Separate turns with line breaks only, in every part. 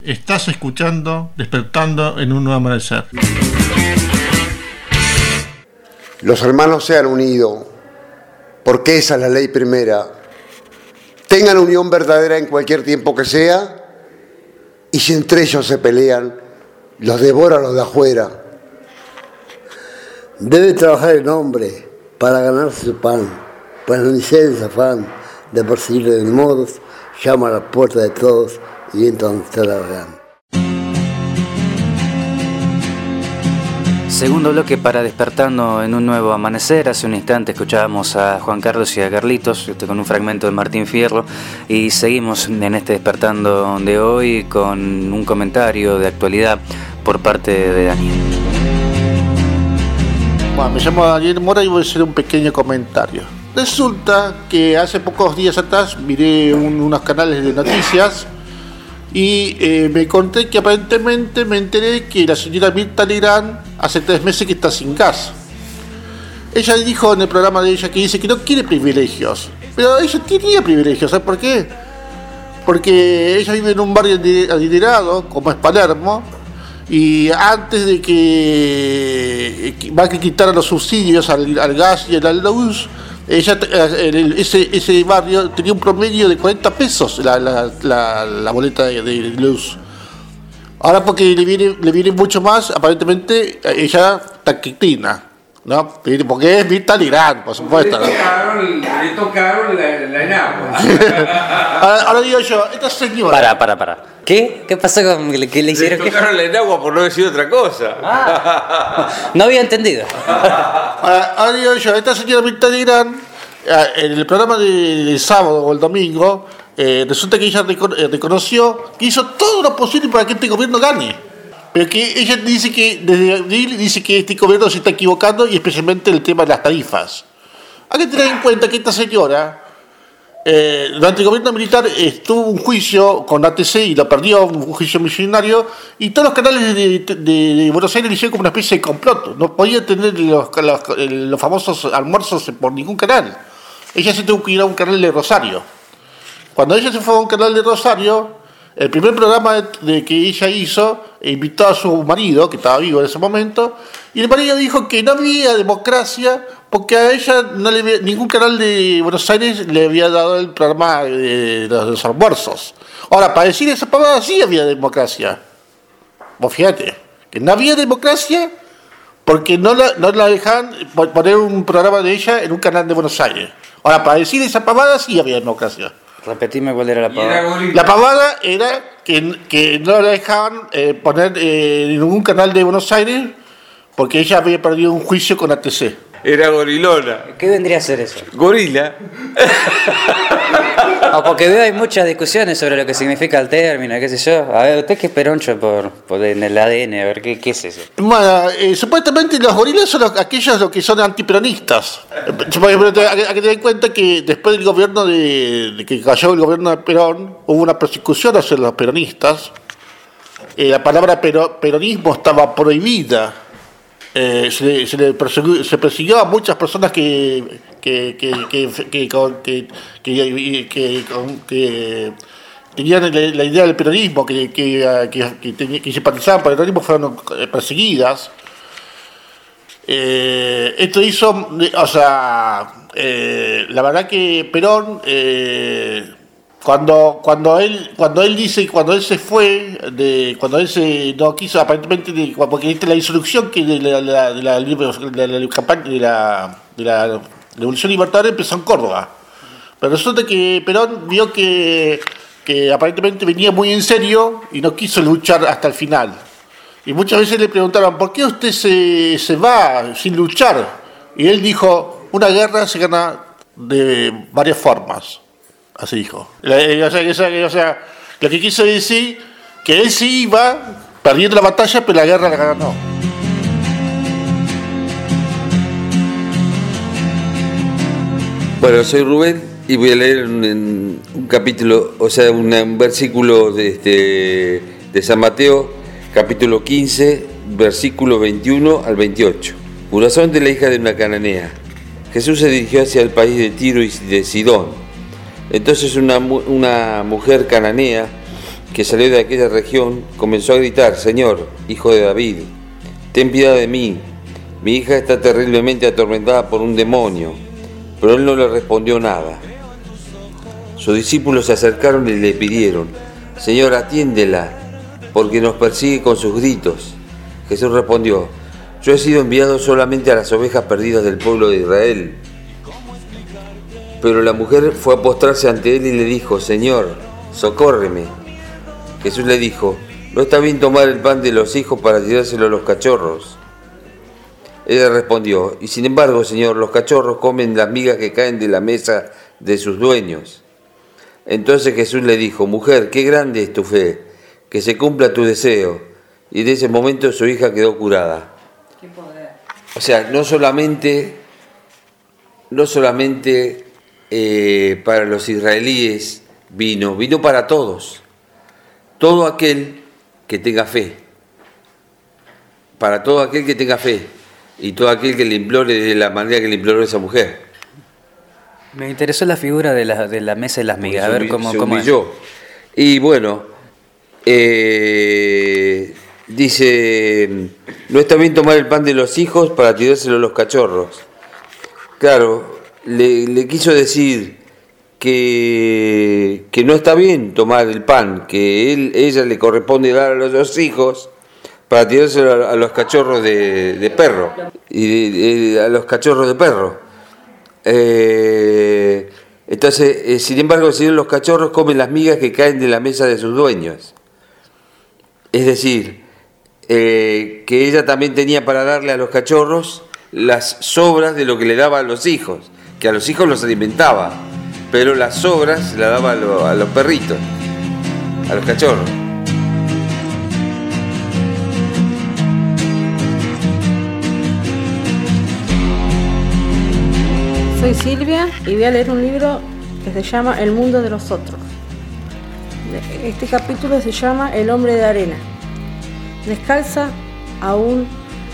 Estás escuchando Despertando en un Nuevo Amanecer.
Los hermanos se han unido, porque esa es la ley primera. Tengan unión verdadera en cualquier tiempo que sea, y si entre ellos se pelean, los devora los de afuera.
Debe trabajar el hombre para ganarse su pan, pues la licencia afán de perseguir de modos, llama a la puerta de todos y entra donde está la verdad.
Segundo bloque para Despertando en un Nuevo Amanecer. Hace un instante escuchábamos a Juan Carlos y a Carlitos con un fragmento de Martín Fierro, y seguimos en este Despertando de hoy con un comentario de actualidad por parte de Daniel.
Bueno, me llamo Daniel Mora y voy a hacer un pequeño comentario. Resulta que hace pocos días atrás miré unos canales de noticias y me encontré que aparentemente me enteré que la señora Mirta Legrand hace 3 meses que está sin gas. Ella dijo en el programa de ella que dice que no quiere privilegios, pero ella tenía privilegios. ¿Sabes por qué? Porque ella vive en un barrio adinerado como es Palermo, y antes de que va a quitar los subsidios al gas y a la luz, ella, ese barrio tenía un promedio de 40 pesos la boleta de luz. Ahora, porque le viene mucho más, aparentemente ella está quitina, ¿no? Porque es Mirta Legrand, por supuesto.
Le tocaron la enagua.
Ahora digo yo, esta señora...
Para. ¿Qué pasó con que le hicieron?
Le tocaron la enagua por no decir otra cosa.
No había entendido.
Ahora digo yo, esta señora Mirta Legrand, en el programa del sábado o el domingo, resulta que ella reconoció que hizo todo lo posible para que este gobierno gane. Pero que ella dice que desde abril dice que este gobierno se está equivocando, y especialmente el tema de las tarifas. Hay que tener en cuenta que esta señora, durante el gobierno militar, estuvo un juicio con ATC y lo perdió, un juicio millonario, y todos los canales de Buenos Aires le hicieron como una especie de complot. No podía tener los famosos almuerzos por ningún canal. Ella se tuvo que ir a un canal de Rosario. Cuando ella se fue a un canal de Rosario, el primer programa de que ella hizo, invitó a su marido, que estaba vivo en ese momento, y el marido dijo que no había democracia porque a ella ningún canal de Buenos Aires le había dado el programa de los almuerzos. Ahora, para decir esa palabra, sí había democracia. Vos fíjate, que no había democracia porque no la dejaban poner un programa de ella en un canal de Buenos Aires. Ahora, para decir esa palabra, sí había democracia.
Repetime cuál era la pavada.
La pavada era que no la dejaban poner en ningún canal de Buenos Aires porque ella había perdido un juicio con ATC.
Era gorilona.
¿Qué vendría a ser eso?
Gorila.
Porque veo hay muchas discusiones sobre lo que significa el término, qué sé yo. A ver, usted que es peroncho por en el ADN, a ver, ¿qué es eso?
Bueno, supuestamente los gorilas son aquellos que son antiperonistas. Hay que tener en cuenta que después del gobierno de que cayó el gobierno de Perón, hubo una persecución hacia los peronistas. La palabra peronismo estaba prohibida. Se persiguió a muchas personas que tenían la idea del peronismo, que simpatizaban por el peronismo, fueron perseguidas. Esto hizo, la verdad que Perón, cuando él se fue, cuando él se no quiso, aparentemente, porque viste la disolución que de la campaña de la Revolución Libertadora empezó en Córdoba. Pero resulta que Perón vio que aparentemente venía muy en serio y no quiso luchar hasta el final. Y muchas veces le preguntaban, ¿por qué usted se va sin luchar? Y él dijo, una guerra se gana de varias formas. Así dijo. O sea, lo que quiso decir que él sí iba perdiendo la batalla, pero la guerra la ganó.
Bueno, soy Rubén y voy a leer un capítulo, o sea, un versículo de San Mateo, capítulo 15, versículo 21 al 28. Corazón de la hija de una cananea. Jesús se dirigió hacia el país de Tiro y de Sidón. Entonces una mujer cananea que salió de aquella región, comenzó a gritar: Señor, hijo de David, ten piedad de mí. Mi hija está terriblemente atormentada por un demonio. Pero él no le respondió nada. Sus discípulos se acercaron y le pidieron: Señor, atiéndela, porque nos persigue con sus gritos. Jesús respondió: Yo he sido enviado solamente a las ovejas perdidas del pueblo de Israel. Pero la mujer fue a postrarse ante él y le dijo: Señor, socórreme. Jesús le dijo: No está bien tomar el pan de los hijos para tirárselo a los cachorros. Ella respondió: Y sin embargo, Señor, los cachorros comen las migas que caen de la mesa de sus dueños. Entonces Jesús le dijo: Mujer, qué grande es tu fe, que se cumpla tu deseo. Y en ese momento su hija quedó curada.
Qué poder.
O sea, no solamente para los israelíes vino para todos. Todo aquel que tenga fe. Para todo aquel que tenga fe. Y todo aquel que le implore de la manera que le imploró esa mujer.
Me interesó la figura de la mesa de las migas, a ver cómo es.
Y bueno, dice: no está bien tomar el pan de los hijos para tirárselo a los cachorros. Claro, le quiso decir que no está bien tomar el pan, que ella le corresponde dar a los dos hijos para tirárselo a los cachorros de perro, y a los cachorros de perro. Entonces, sin embargo, el Señor, los cachorros comen las migas que caen de la mesa de sus dueños. Es decir, que ella también tenía para darle a los cachorros las sobras de lo que le daba a los hijos, que a los hijos los alimentaba, pero las sobras se las daba a los perritos, a los cachorros.
Soy Silvia y voy a leer un libro que se llama El mundo de los otros. Este capítulo se llama El hombre de arena. Descalza aún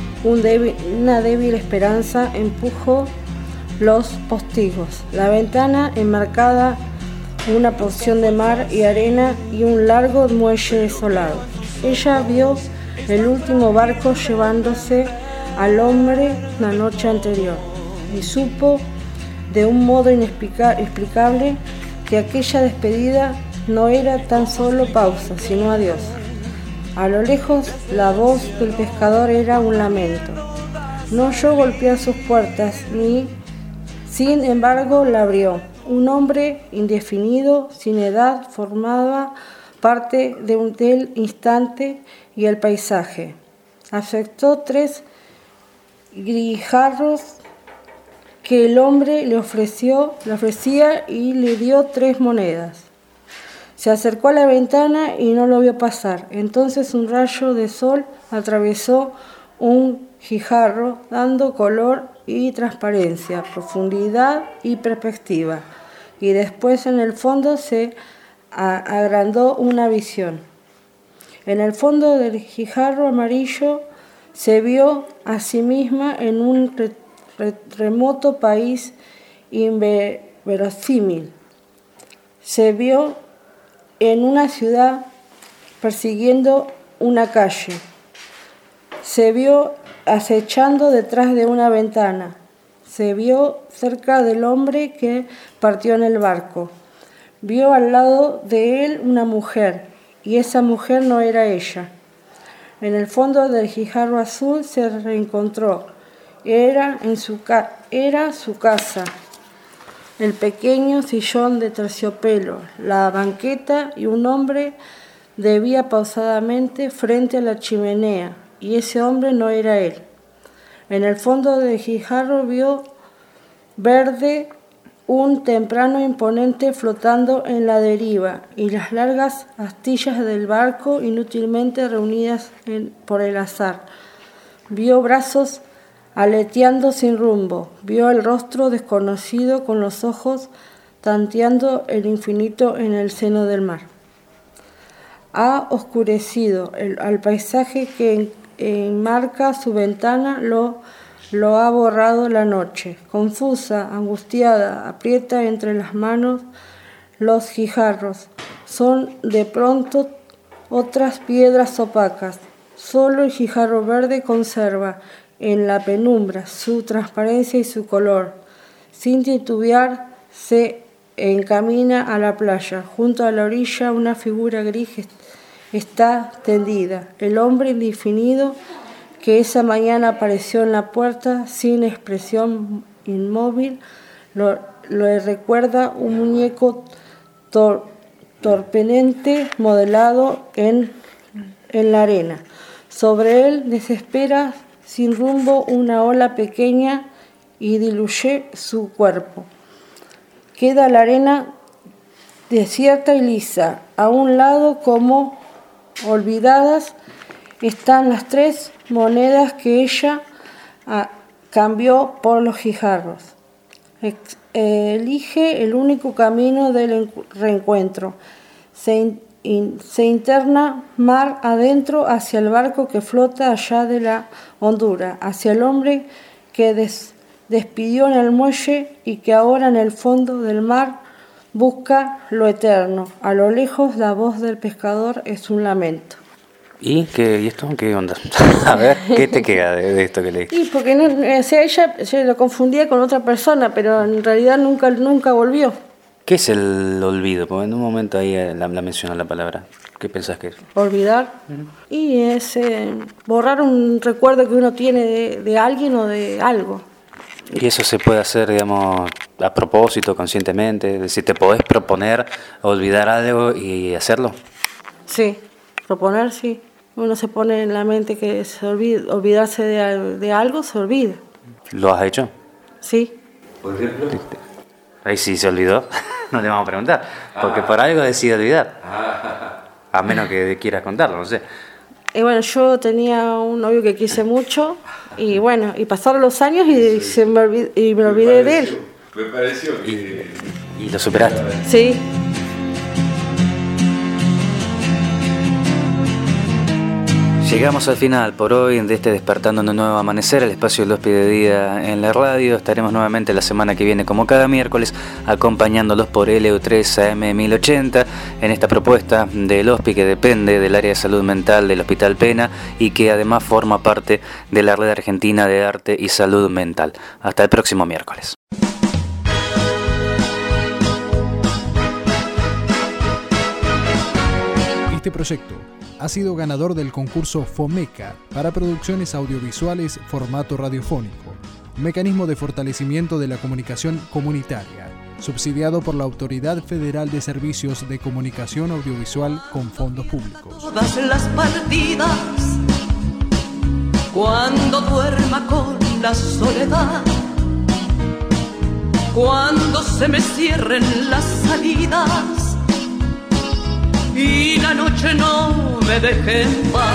una débil esperanza empujó los postigos. La ventana enmarcada una porción de mar y arena y un largo muelle desolado. Ella vio el último barco llevándose al hombre la noche anterior y supo de un modo inexplicable que aquella despedida no era tan solo pausa, sino adiós. A lo lejos, la voz del pescador era un lamento. No oyó golpear sus puertas, sin embargo la abrió. Un hombre indefinido, sin edad, formaba parte del instante y el paisaje. Aceptó 3 guijarros que el hombre le ofrecía y le dio 3 monedas. Se acercó a la ventana y no lo vio pasar. Entonces un rayo de sol atravesó un guijarro, dando color y transparencia, profundidad y perspectiva. Y después en el fondo se agrandó una visión. En el fondo del guijarro amarillo se vio a sí misma en un remoto país inverosímil. Se vio en una ciudad persiguiendo una calle. Se vio acechando detrás de una ventana. Se vio cerca del hombre que partió en el barco. Vio al lado de él una mujer, y esa mujer no era ella. En el fondo del guijarro azul se reencontró. Era su casa, el pequeño sillón de terciopelo, la banqueta y un hombre de pie pausadamente frente a la chimenea, y ese hombre no era él. En el fondo del guijarro vio verde un temprano imponente flotando en la deriva y las largas astillas del barco inútilmente reunidas por el azar. Vio brazos aleteando sin rumbo, vio el rostro desconocido con los ojos tanteando el infinito en el seno del mar. Ha oscurecido al paisaje que enmarca su ventana, lo ha borrado la noche. Confusa, angustiada, aprieta entre las manos los guijarros. Son de pronto otras piedras opacas. Solo el guijarro verde conserva en la penumbra su transparencia y su color. Sin titubear, se encamina a la playa. Junto a la orilla, una figura gris está tendida. El hombre indefinido que esa mañana apareció en la puerta, sin expresión, inmóvil, le recuerda un muñeco torpenente modelado en la arena. Sobre él desespera sin rumbo una ola pequeña y diluye su cuerpo. Queda la arena desierta y lisa. A un lado, como olvidadas, están las 3 monedas que ella cambió por los guijarros. Elige el único camino del reencuentro. Se interna mar adentro hacia el barco que flota allá de la hondura, hacia el hombre que despidió en el muelle y que ahora en el fondo del mar busca lo eterno. A lo lejos la voz del pescador es un lamento.
¿Y esto qué onda? A ver, ¿qué te queda de esto que leí?
Y porque no, o sea, ella se lo confundía con otra persona, pero en realidad nunca volvió.
¿Qué es el olvido? Porque en un momento ahí la menciona la palabra. ¿Qué pensás que es?
Olvidar. Y es borrar un recuerdo que uno tiene de alguien o de algo.
¿Y eso se puede hacer, digamos, a propósito, conscientemente? Es decir, ¿te podés proponer olvidar algo y hacerlo?
Sí, proponer sí. Uno se pone en la mente que olvidarse de algo, se olvida.
¿Lo has hecho?
Sí.
Por ejemplo.
Ahí sí se olvidó, no le vamos a preguntar, porque por algo decide olvidar. A menos que quieras contarlo, no sé.
Y bueno, yo tenía un novio que quise mucho, y bueno, y pasaron los años y me olvidé de él.
Me pareció que...
¿Y lo superaste?
Sí.
Llegamos al final por hoy de este Despertando en un Nuevo Amanecer, el espacio del Hospi de Día en la radio. Estaremos nuevamente la semana que viene, como cada miércoles, acompañándolos por LU3 AM 1080 en esta propuesta del Hospi que depende del área de salud mental del Hospital Pena y que además forma parte de la Red Argentina de Arte y Salud Mental. Hasta el próximo miércoles.
Este proyecto ha sido ganador del concurso FOMECA para producciones audiovisuales formato radiofónico, un mecanismo de fortalecimiento de la comunicación comunitaria, subsidiado por la Autoridad Federal de Servicios de Comunicación Audiovisual con fondos públicos.
Todas las partidas, cuando duerma con la soledad, cuando se me cierren las salidas y la noche no me deje en paz,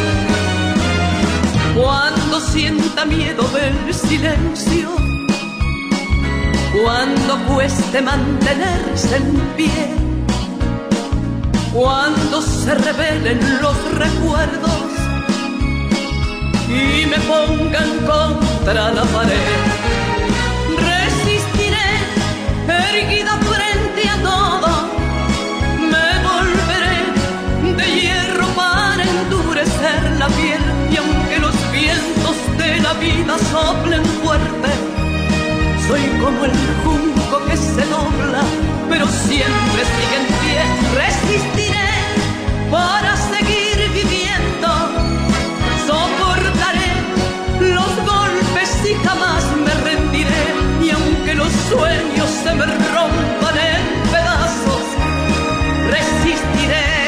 cuando sienta miedo del silencio, cuando cueste mantenerse en pie, cuando se revelen los recuerdos y me pongan contra la pared, resistiré erguida frente a todo. La piel, y aunque los vientos de la vida soplen fuerte, soy como el junco que se dobla, pero siempre sigue en pie. Resistiré para seguir viviendo, soportaré los golpes y jamás me rendiré, y aunque los sueños se me rompan en pedazos, resistiré.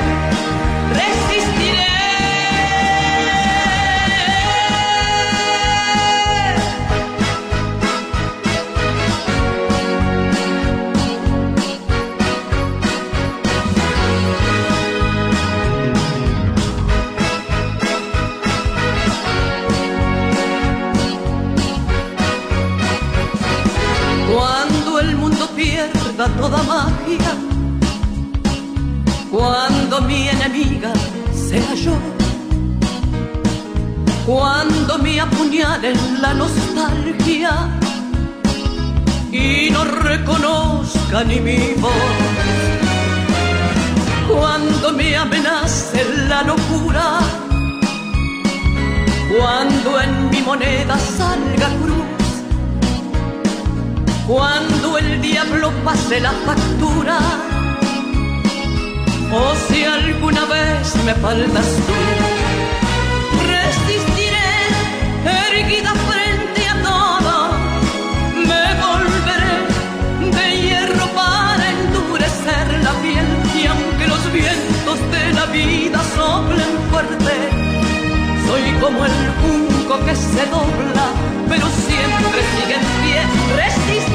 Toda magia, cuando mi enemiga sea yo, cuando me apuñalen la nostalgia y no reconozca ni mi voz, cuando me amenace la locura, cuando en mi moneda salga cruz, cuando el diablo pase la factura, o si alguna vez me faltas tú, resistiré erguida frente a todo, me volveré de hierro para endurecer la piel, y aunque los vientos de la vida soplen fuerte, soy como el junco que se dobla, pero siempre sigue en pie. Resistiré